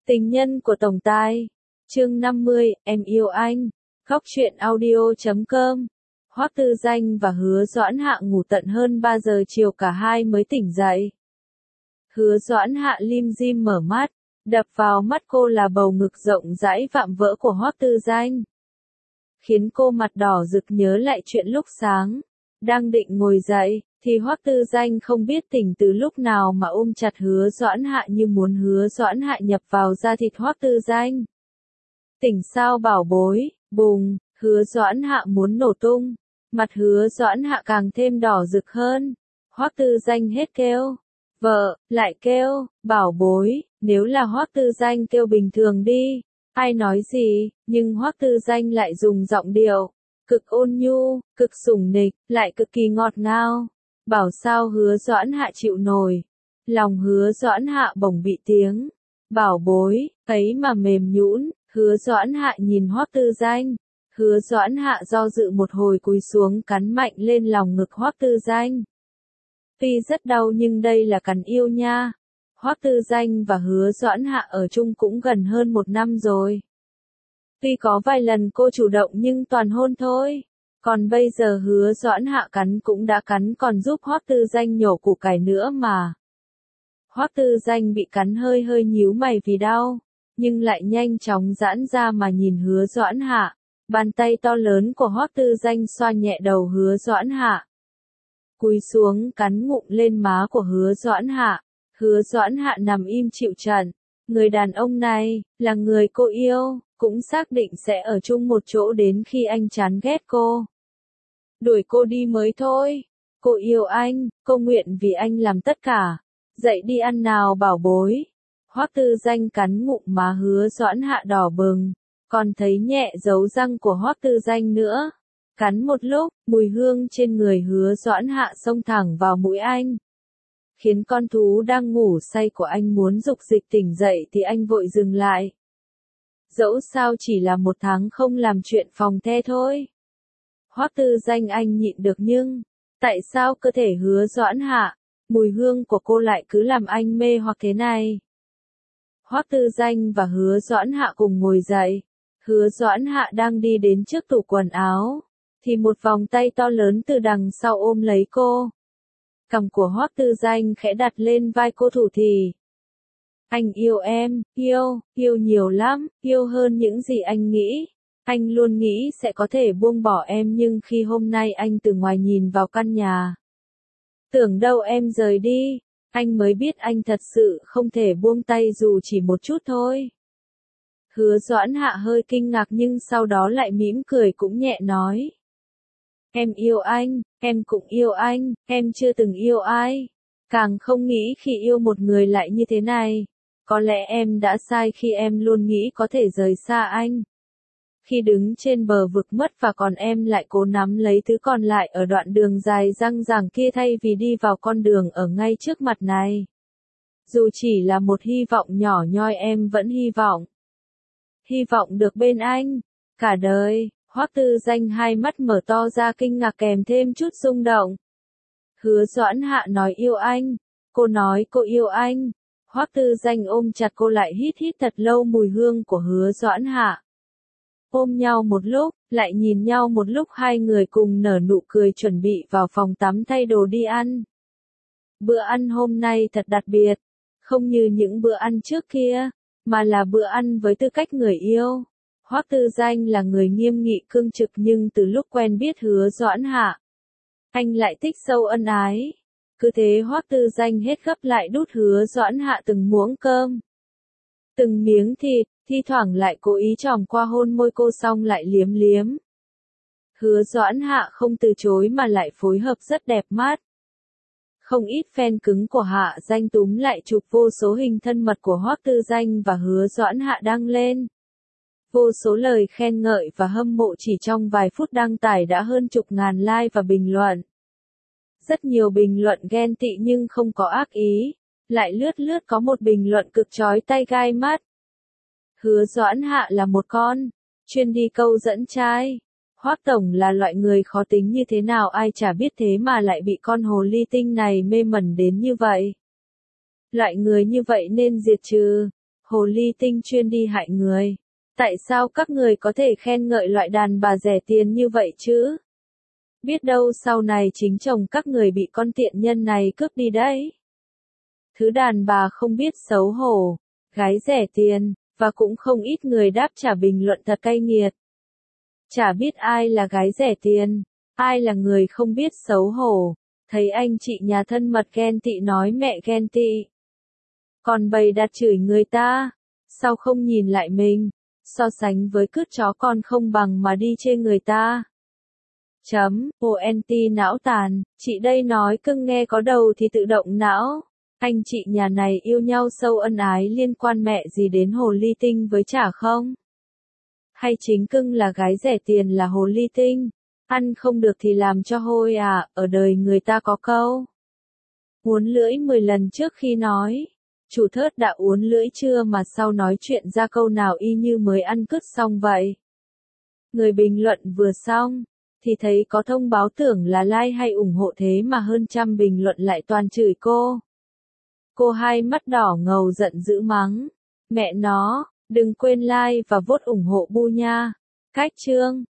Tình nhân của tổng tài. Chương 50, em yêu anh. Góc truyện audio.com. Hoắc Tư Danh và Hứa Doãn Hạ ngủ tận hơn 3 giờ chiều cả hai mới tỉnh dậy. Hứa Doãn Hạ lim dim mở mắt, đập vào mắt cô là bầu ngực rộng rãi vạm vỡ của Hoắc Tư Danh. Khiến cô mặt đỏ rực nhớ lại chuyện lúc sáng. Đang định ngồi dậy, thì Hoắc Tư Danh không biết tỉnh từ lúc nào mà ôm chặt Hứa Doãn Hạ như muốn Hứa Doãn Hạ nhập vào da thịt Hoắc Tư Danh. Tỉnh sao bảo bối, bùng, Hứa Doãn Hạ muốn nổ tung. Mặt Hứa Doãn Hạ càng thêm đỏ rực hơn. Hoắc Tư Danh hết kêu. Vợ, lại kêu, bảo bối, nếu là Hoắc Tư Danh kêu bình thường đi. Ai nói gì, nhưng Hoắc Tư Danh lại dùng giọng điệu cực ôn nhu, cực sủng nịch, lại cực kỳ ngọt ngào. Bảo sao Hứa Doãn Hạ chịu nổi. Lòng Hứa Doãn Hạ bỗng bị tiếng bảo bối ấy mà mềm nhũn. Hứa Doãn Hạ nhìn Hoắc Tư Danh. Hứa Doãn Hạ do dự một hồi cúi xuống cắn mạnh lên lòng ngực Hoắc Tư Danh. Tuy rất đau nhưng đây là cắn yêu nha. Hoắc Tư Danh và Hứa Doãn Hạ ở chung cũng gần hơn 1 năm rồi. Tuy có vài lần cô chủ động nhưng toàn hôn thôi. Còn bây giờ Hứa Doãn Hạ cắn cũng đã cắn còn giúp Hoắc Tư Danh nhổ củ cải nữa mà. Hoắc Tư Danh bị cắn hơi hơi nhíu mày vì đau, nhưng lại nhanh chóng giãn ra mà nhìn Hứa Doãn Hạ. Bàn tay to lớn của Hoắc Tư Danh xoa nhẹ đầu Hứa Doãn Hạ. Cúi xuống cắn ngụm lên má của Hứa Doãn Hạ. Hứa Doãn Hạ nằm im chịu trận. Người đàn ông này, là người cô yêu, cũng xác định sẽ ở chung một chỗ đến khi anh chán ghét cô. Đuổi cô đi mới thôi. Cô yêu anh, cô nguyện vì anh làm tất cả. Dậy đi ăn nào bảo bối. Hoắc Tư Danh cắn ngụm má Hứa Doãn Hạ đỏ bừng. Còn thấy nhẹ dấu răng của Hoắc Tư Danh nữa. Cắn một lúc, mùi hương trên người Hứa Doãn Hạ xông thẳng vào mũi anh. Khiến con thú đang ngủ say của anh muốn dục dịch tỉnh dậy thì anh vội dừng lại. Dẫu sao chỉ là 1 tháng không làm chuyện phòng the thôi. Hoắc Tư Danh anh nhịn được nhưng, tại sao cơ thể Hứa Doãn Hạ, mùi hương của cô lại cứ làm anh mê hoặc thế này? Hoắc Tư Danh và Hứa Doãn Hạ cùng ngồi dậy. Hứa Doãn Hạ đang đi đến trước tủ quần áo, thì một vòng tay to lớn từ đằng sau ôm lấy cô. Cằm của Hoắc Tư Danh khẽ đặt lên vai cô thủ thỉ. Anh yêu em, yêu nhiều lắm, yêu hơn những gì anh nghĩ. Anh luôn nghĩ sẽ có thể buông bỏ em nhưng khi hôm nay anh từ ngoài nhìn vào căn nhà. Tưởng đâu em rời đi, anh mới biết anh thật sự không thể buông tay dù chỉ một chút thôi. Hứa Doãn Hạ hơi kinh ngạc nhưng sau đó lại mỉm cười cũng nhẹ nói. Em yêu anh, em cũng yêu anh, em chưa từng yêu ai. Càng không nghĩ khi yêu một người lại như thế này. Có lẽ em đã sai khi em luôn nghĩ có thể rời xa anh. Khi đứng trên bờ vực mất và còn em lại cố nắm lấy thứ còn lại ở đoạn đường dài dằng dẳng kia thay vì đi vào con đường ở ngay trước mặt này. Dù chỉ là một hy vọng nhỏ nhoi em vẫn hy vọng. Hy vọng được bên anh, cả đời. Hoắc Tư Danh hai mắt mở to ra kinh ngạc kèm thêm chút rung động. Hứa Doãn Hạ nói yêu anh. Cô nói cô yêu anh. Hoắc Tư Danh ôm chặt cô lại hít hít thật lâu mùi hương của Hứa Doãn Hạ. Ôm nhau một lúc, lại nhìn nhau một lúc hai người cùng nở nụ cười chuẩn bị vào phòng tắm thay đồ đi ăn. Bữa ăn hôm nay thật đặc biệt. Không như những bữa ăn trước kia, mà là bữa ăn với tư cách người yêu. Hoắc Tư Danh là người nghiêm nghị cương trực nhưng từ lúc quen biết Hứa Doãn Hạ, anh lại thích sâu ân ái. Cứ thế Hoắc Tư Danh hết gấp lại đút Hứa Doãn Hạ từng muỗng cơm, từng miếng thịt, thi thoảng lại cố ý chòm qua hôn môi cô xong lại liếm liếm. Hứa Doãn Hạ không từ chối mà lại phối hợp rất đẹp mắt. Không ít fan cứng của Hạ Danh túm lại chụp vô số hình thân mật của Hoắc Tư Danh và Hứa Doãn Hạ đăng lên. Vô số lời khen ngợi và hâm mộ chỉ trong vài phút đăng tải đã hơn chục ngàn like và bình luận. Rất nhiều bình luận ghen tị nhưng không có ác ý. Lại lướt lướt có một bình luận cực chói tai gai mắt. Hứa Doãn Hạ là một con chuyên đi câu dẫn trai. Hoắc tổng là loại người khó tính như thế nào ai chả biết thế mà lại bị con hồ ly tinh này mê mẩn đến như vậy. Loại người như vậy nên diệt trừ. Hồ ly tinh chuyên đi hại người. Tại sao các người có thể khen ngợi loại đàn bà rẻ tiền như vậy chứ? Biết đâu sau này chính chồng các người bị con tiện nhân này cướp đi đấy. Thứ đàn bà không biết xấu hổ, gái rẻ tiền, và cũng không ít người đáp trả bình luận thật cay nghiệt. Chả biết ai là gái rẻ tiền, ai là người không biết xấu hổ, thấy anh chị nhà thân mật ghen tị nói mẹ ghen tị. Còn bày đặt chửi người ta, sao không nhìn lại mình, so sánh với cứt chó con không bằng mà đi chê người ta. ONT não tàn, chị đây nói cưng nghe có đầu thì tự động não. Anh chị nhà này yêu nhau sâu ân ái liên quan mẹ gì đến hồ ly tinh với chả không? Hay chính cưng là gái rẻ tiền là hồ ly tinh? Ăn không được thì làm cho hôi à, ở đời người ta có câu. Uốn lưỡi 10 lần trước khi nói. Chủ thớt đã uốn lưỡi chưa mà sau nói chuyện ra câu nào y như mới ăn cứt xong vậy. Người bình luận vừa xong, thì thấy có thông báo tưởng là like hay ủng hộ thế mà hơn trăm bình luận lại toàn chửi cô. Cô hai mắt đỏ ngầu giận dữ mắng. Mẹ nó, đừng quên like và vote ủng hộ Bu nha. Cách chương.